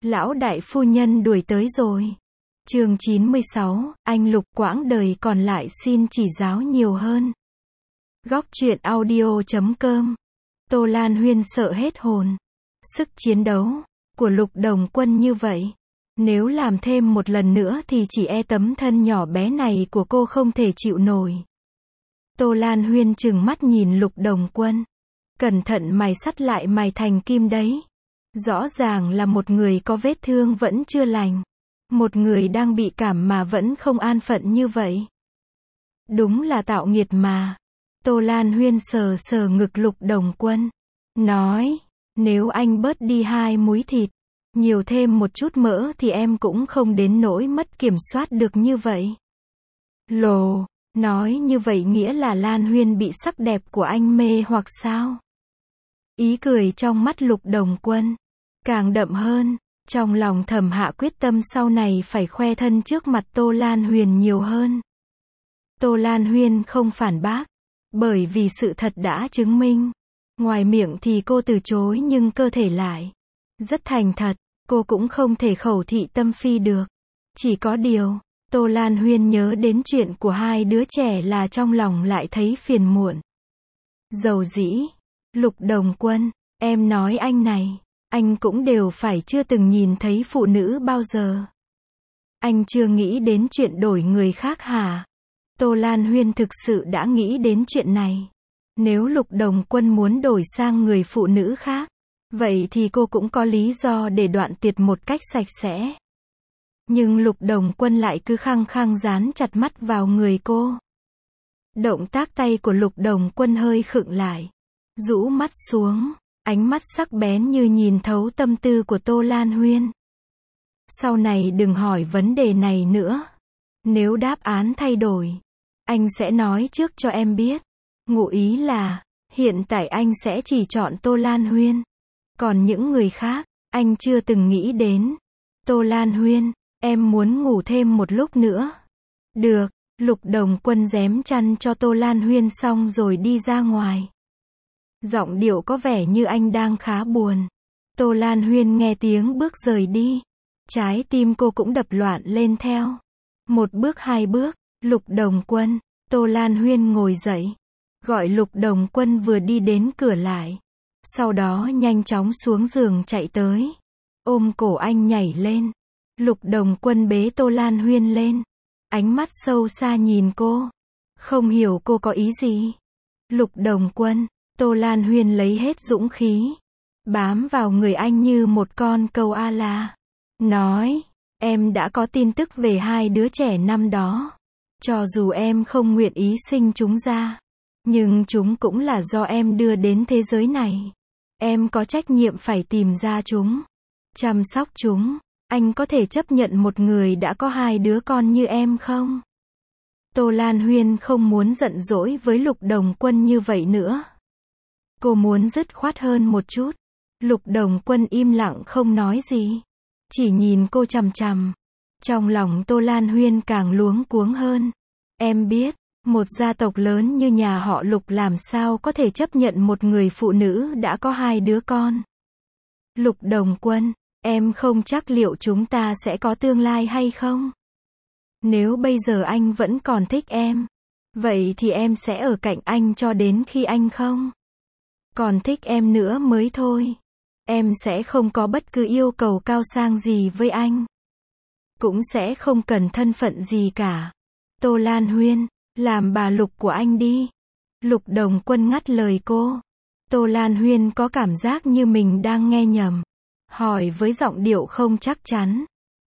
Lão đại phu nhân đuổi tới rồi. Chương 96, anh Lục quãng đời còn lại xin chỉ giáo nhiều hơn. Góc truyện audio.com. Tô Lan Huyên sợ hết hồn. Sức chiến đấu của Lục Đồng Quân như vậy, nếu làm thêm một lần nữa thì chỉ e tấm thân nhỏ bé này của cô không thể chịu nổi. Tô Lan Huyên trừng mắt nhìn Lục Đồng Quân. Cẩn thận mày sắt lại mày thành kim đấy. Rõ ràng là một người có vết thương vẫn chưa lành. Một người đang bị cảm mà vẫn không an phận như vậy. Đúng là tạo nghiệt mà. Tô Lan Huyên sờ sờ ngực Lục Đồng Quân. Nói, nếu anh bớt đi 2 múi thịt, nhiều thêm một chút mỡ thì em cũng không đến nỗi mất kiểm soát được như vậy. Lồ, nói như vậy nghĩa là Lan Huyên bị sắc đẹp của anh mê hoặc sao? Ý cười trong mắt Lục Đồng Quân càng đậm hơn, trong lòng thầm hạ quyết tâm sau này phải khoe thân trước mặt Tô Lan Huyên nhiều hơn. Tô Lan Huyên không phản bác, bởi vì sự thật đã chứng minh. Ngoài miệng thì cô từ chối nhưng cơ thể lại rất thành thật, cô cũng không thể khẩu thị tâm phi được. Chỉ có điều, Tô Lan Huyên nhớ đến chuyện của 2 đứa trẻ là trong lòng lại thấy phiền muộn. Dầu dĩ, Lục Đồng Quân, em nói anh này, anh cũng đều phải chưa từng nhìn thấy phụ nữ bao giờ. Anh chưa nghĩ đến chuyện đổi người khác hả? Tô Lan Huyên thực sự đã nghĩ đến chuyện này. Nếu Lục Đồng Quân muốn đổi sang người phụ nữ khác, vậy thì cô cũng có lý do để đoạn tuyệt một cách sạch sẽ. Nhưng Lục Đồng Quân lại cứ khăng khăng dán chặt mắt vào người cô. Động tác tay của Lục Đồng Quân hơi khựng lại, rũ mắt xuống, ánh mắt sắc bén như nhìn thấu tâm tư của Tô Lan Huyên. Sau này đừng hỏi vấn đề này nữa. Nếu đáp án thay đổi, anh sẽ nói trước cho em biết. Ngụ ý là, hiện tại anh sẽ chỉ chọn Tô Lan Huyên. Còn những người khác, anh chưa từng nghĩ đến. Tô Lan Huyên, em muốn ngủ thêm một lúc nữa. Được, Lục Đồng Quân rém chăn cho Tô Lan Huyên xong rồi đi ra ngoài. Giọng điệu có vẻ như anh đang khá buồn. Tô Lan Huyên nghe tiếng bước rời đi. Trái tim cô cũng đập loạn lên theo. 1 bước 2 bước, Lục Đồng Quân, Tô Lan Huyên ngồi dậy. Gọi Lục Đồng Quân vừa đi đến cửa lại. Sau đó nhanh chóng xuống giường chạy tới. Ôm cổ anh nhảy lên. Lục Đồng Quân bế Tô Lan Huyên lên. Ánh mắt sâu xa nhìn cô. Không hiểu cô có ý gì. Lục Đồng Quân, Tô Lan Huyên lấy hết dũng khí. Bám vào người anh như một con câu a la. Nói, em đã có tin tức về 2 đứa trẻ năm đó. Cho dù em không nguyện ý sinh chúng ra, nhưng chúng cũng là do em đưa đến thế giới này. Em có trách nhiệm phải tìm ra chúng, chăm sóc chúng. Anh có thể chấp nhận một người đã có 2 đứa con như em không? Tô Lan Huyên không muốn giận dỗi với Lục Đồng Quân như vậy nữa. Cô muốn dứt khoát hơn một chút. Lục Đồng Quân im lặng không nói gì, chỉ nhìn cô chằm chằm. Trong lòng Tô Lan Huyên càng luống cuống hơn. Em biết, một gia tộc lớn như nhà họ Lục làm sao có thể chấp nhận một người phụ nữ đã có 2 đứa con. Lục Đồng Quân, em không chắc liệu chúng ta sẽ có tương lai hay không. Nếu bây giờ anh vẫn còn thích em, vậy thì em sẽ ở cạnh anh cho đến khi anh không còn thích em nữa mới thôi. Em sẽ không có bất cứ yêu cầu cao sang gì với anh. Cũng sẽ không cần thân phận gì cả. Tô Lan Huyên, làm bà Lục của anh đi. Lục Đồng Quân ngắt lời cô. Tô Lan Huyên có cảm giác như mình đang nghe nhầm. Hỏi với giọng điệu không chắc chắn.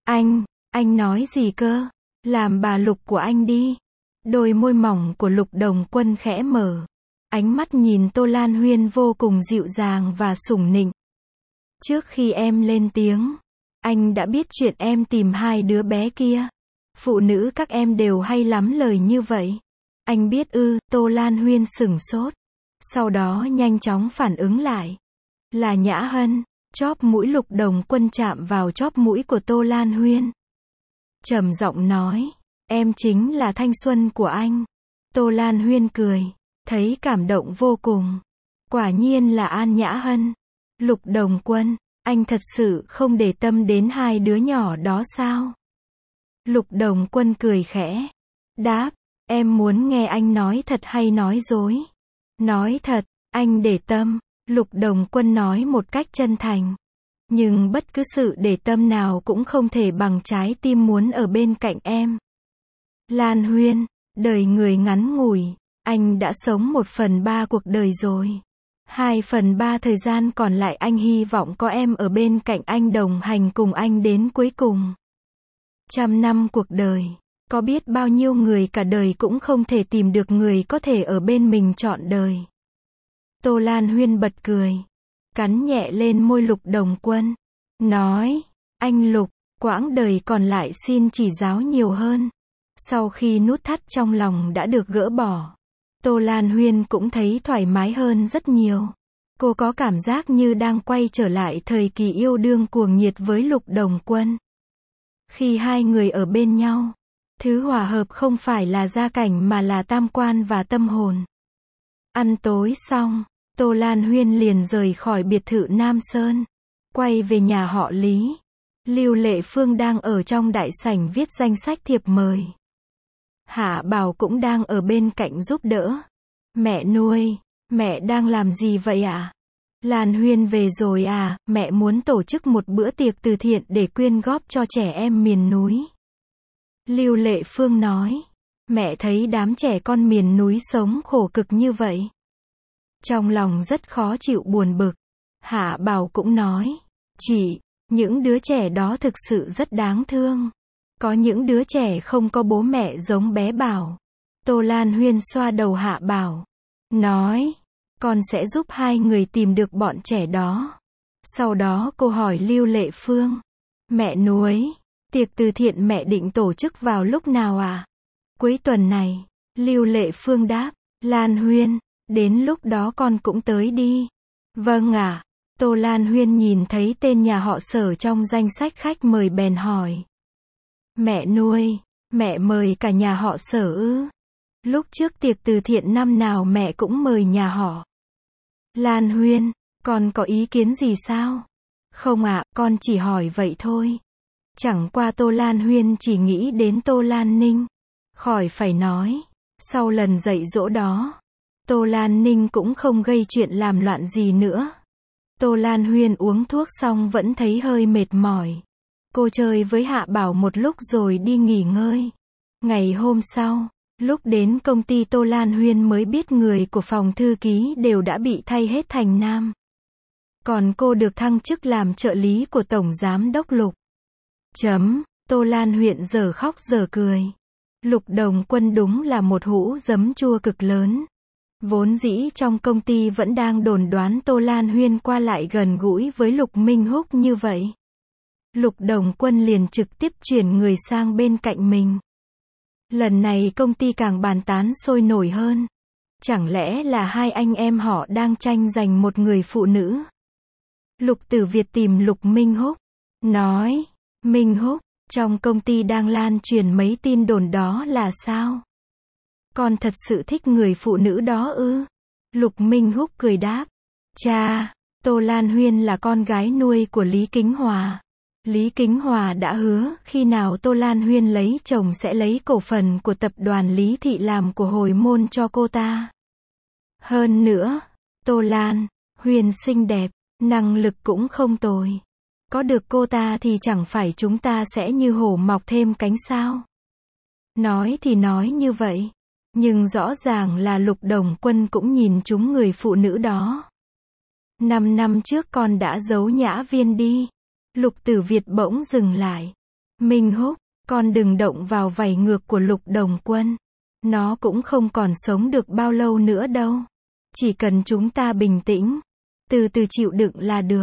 Anh nói gì cơ? Làm bà Lục của anh đi. Đôi môi mỏng của Lục Đồng Quân khẽ mở. Ánh mắt nhìn Tô Lan Huyên vô cùng dịu dàng và sủng nịnh. Trước khi em lên tiếng, anh đã biết chuyện em tìm 2 đứa bé kia. Phụ nữ các em đều hay lắm lời như vậy. Anh biết ư? Tô Lan Huyên sửng sốt. Sau đó nhanh chóng phản ứng lại. Là Nhã Hân. Chóp mũi Lục Đồng Quân chạm vào chóp mũi của Tô Lan Huyên. Trầm giọng nói, em chính là thanh xuân của anh. Tô Lan Huyên cười, thấy cảm động vô cùng. Quả nhiên là An Nhã Hân. Lục Đồng Quân, Anh thật sự không để tâm đến hai đứa nhỏ đó sao? Lục Đồng Quân cười khẽ. Đáp, em muốn nghe anh nói thật hay nói dối? Nói thật, anh để tâm. Lục Đồng Quân nói một cách chân thành. Nhưng bất cứ sự để tâm nào cũng không thể bằng trái tim muốn ở bên cạnh em. Lan Huyên, đời người ngắn ngủi, anh đã sống 1/3 cuộc đời rồi. 2/3 thời gian còn lại anh hy vọng có em ở bên cạnh anh đồng hành cùng anh đến cuối cùng. 100 năm cuộc đời, có biết bao nhiêu người cả đời cũng không thể tìm được người có thể ở bên mình trọn đời. Tô Lan Huyên bật cười, cắn nhẹ lên môi Lục Đồng Quân, nói, anh Lục, quãng đời còn lại xin chỉ giáo nhiều hơn. Sau khi nút thắt trong lòng đã được gỡ bỏ, Tô Lan Huyên cũng thấy thoải mái hơn rất nhiều. Cô có cảm giác như đang quay trở lại thời kỳ yêu đương cuồng nhiệt với Lục Đồng Quân. Khi hai người ở bên nhau, thứ hòa hợp không phải là gia cảnh mà là tam quan và tâm hồn. Ăn tối xong, Tô Lan Huyên liền rời khỏi biệt thự Nam Sơn, quay về nhà họ Lý. Lưu Lệ Phương đang ở trong đại sảnh viết danh sách thiệp mời. Hạ Bảo cũng đang ở bên cạnh giúp đỡ. Mẹ nuôi, mẹ đang làm gì vậy ạ? Lan Huyên về rồi à, mẹ muốn tổ chức một bữa tiệc từ thiện để quyên góp cho trẻ em miền núi. Lưu Lệ Phương nói, mẹ thấy đám trẻ con miền núi sống khổ cực như vậy. Trong lòng rất khó chịu buồn bực. Hạ Bảo cũng nói, chị, những đứa trẻ đó thực sự rất đáng thương. Có những đứa trẻ không có bố mẹ giống bé Bảo. Tô Lan Huyên xoa đầu Hạ Bảo, nói, con sẽ giúp hai người tìm được bọn trẻ đó. Sau đó cô hỏi Lưu Lệ Phương, mẹ nuôi, tiệc từ thiện mẹ định tổ chức vào lúc nào à? Cuối tuần này. Lưu Lệ Phương đáp, Lan Huyên, đến lúc đó con cũng tới đi. Vâng ạ. Tô Lan Huyên nhìn thấy tên nhà họ Sở trong danh sách khách mời bèn hỏi, mẹ nuôi, mẹ mời cả nhà họ Sở ư? Lúc trước tiệc từ thiện năm nào mẹ cũng mời nhà họ. Lan Huyên, con có ý kiến gì sao? Không ạ, con chỉ hỏi vậy thôi. Chẳng qua Tô Lan Huyên chỉ nghĩ đến Tô Lan Ninh. Khỏi phải nói, sau lần dạy dỗ đó, Tô Lan Ninh cũng không gây chuyện làm loạn gì nữa. Tô Lan Huyên uống thuốc xong vẫn thấy hơi mệt mỏi. Cô chơi với Hạ Bảo một lúc rồi đi nghỉ ngơi. Ngày hôm sau, lúc đến công ty Tô Lan Huyên mới biết người của phòng thư ký đều đã bị thay hết thành nam. Còn cô được thăng chức làm trợ lý của Tổng Giám đốc Lục. Tô Lan Huyên giờ khóc giờ cười. Lục Đồng Quân đúng là một hũ giấm chua cực lớn. Vốn dĩ trong công ty vẫn đang đồn đoán Tô Lan Huyên qua lại gần gũi với Lục Minh Húc như vậy. Lục Đồng Quân liền trực tiếp chuyển người sang bên cạnh mình. Lần này công ty càng bàn tán sôi nổi hơn. Chẳng lẽ là hai anh em họ đang tranh giành một người phụ nữ? Lục Tử Việt tìm Lục Minh Húc, nói, Minh Húc, trong công ty đang lan truyền mấy tin đồn đó là sao? Con thật sự thích người phụ nữ đó ư? Lục Minh Húc cười đáp, cha, Tô Lan Huyên là con gái nuôi của Lý Kính Hòa. Lý Kính Hòa đã hứa, khi nào Tô Lan Huyên lấy chồng sẽ lấy cổ phần của tập đoàn Lý Thị làm của hồi môn cho cô ta. Hơn nữa, Tô Lan Huyên xinh đẹp, năng lực cũng không tồi. Có được cô ta thì chẳng phải chúng ta sẽ như hổ mọc thêm cánh sao? Nói thì nói như vậy, nhưng rõ ràng là Lục Đồng Quân cũng nhìn trúng người phụ nữ đó. 5 năm trước con đã giấu Nhã Viên đi. Lục Tử Việt bỗng dừng lại. Minh Húc, con đừng động vào vảy ngược của Lục Đồng Quân. Nó cũng không còn sống được bao lâu nữa đâu. Chỉ cần chúng ta bình tĩnh, từ từ chịu đựng là được.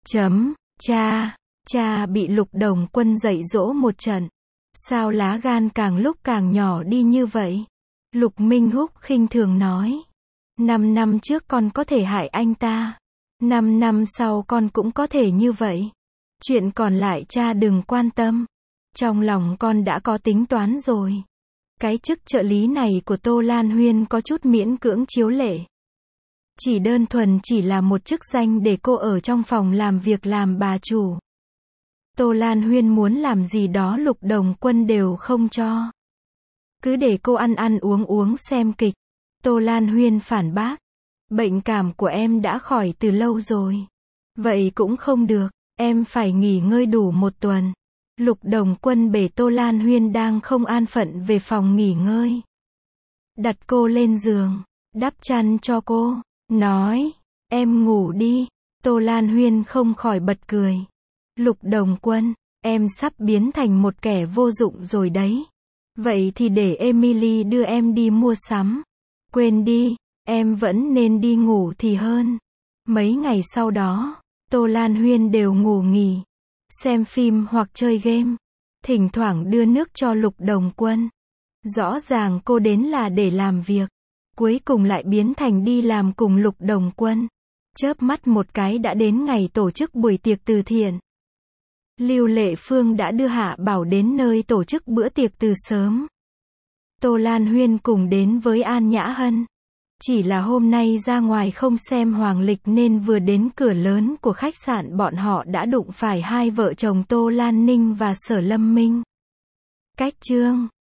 Cha bị Lục Đồng Quân dạy dỗ một trận. Sao lá gan càng lúc càng nhỏ đi như vậy? Lục Minh Húc khinh thường nói. 5 năm trước con có thể hại anh ta. 5 năm sau con cũng có thể như vậy. Chuyện còn lại cha đừng quan tâm. Trong lòng con đã có tính toán rồi. Cái chức trợ lý này của Tô Lan Huyên có chút miễn cưỡng chiếu lệ. Chỉ đơn thuần chỉ là một chức danh để cô ở trong phòng làm việc làm bà chủ. Tô Lan Huyên muốn làm gì đó Lục Đồng Quân đều không cho. Cứ để cô ăn ăn uống xem kịch. Tô Lan Huyên phản bác. Bệnh cảm của em đã khỏi từ lâu rồi. Vậy cũng không được, em phải nghỉ ngơi đủ một tuần. Lục Đồng Quân bể Tô Lan Huyên đang không an phận về phòng nghỉ ngơi. Đặt cô lên giường, đắp chăn cho cô, nói, em ngủ đi. Tô Lan Huyên không khỏi bật cười. Lục Đồng Quân, em sắp biến thành một kẻ vô dụng rồi đấy. Vậy thì để Emily đưa em đi mua sắm. Quên đi, em vẫn nên đi ngủ thì hơn. Mấy ngày sau đó, Tô Lan Huyên đều ngủ nghỉ, xem phim hoặc chơi game, thỉnh thoảng đưa nước cho Lục Đồng Quân. Rõ ràng cô đến là để làm việc, cuối cùng lại biến thành đi làm cùng Lục Đồng Quân. Chớp mắt một cái đã đến ngày tổ chức buổi tiệc từ thiện. Lưu Lệ Phương đã đưa Hạ Bảo đến nơi tổ chức bữa tiệc từ sớm. Tô Lan Huyên cùng đến với An Nhã Hân. Chỉ là hôm nay ra ngoài không xem hoàng lịch nên vừa đến cửa lớn của khách sạn bọn họ đã đụng phải hai vợ chồng Tô Lan Ninh và Sở Lâm Minh. Cách chương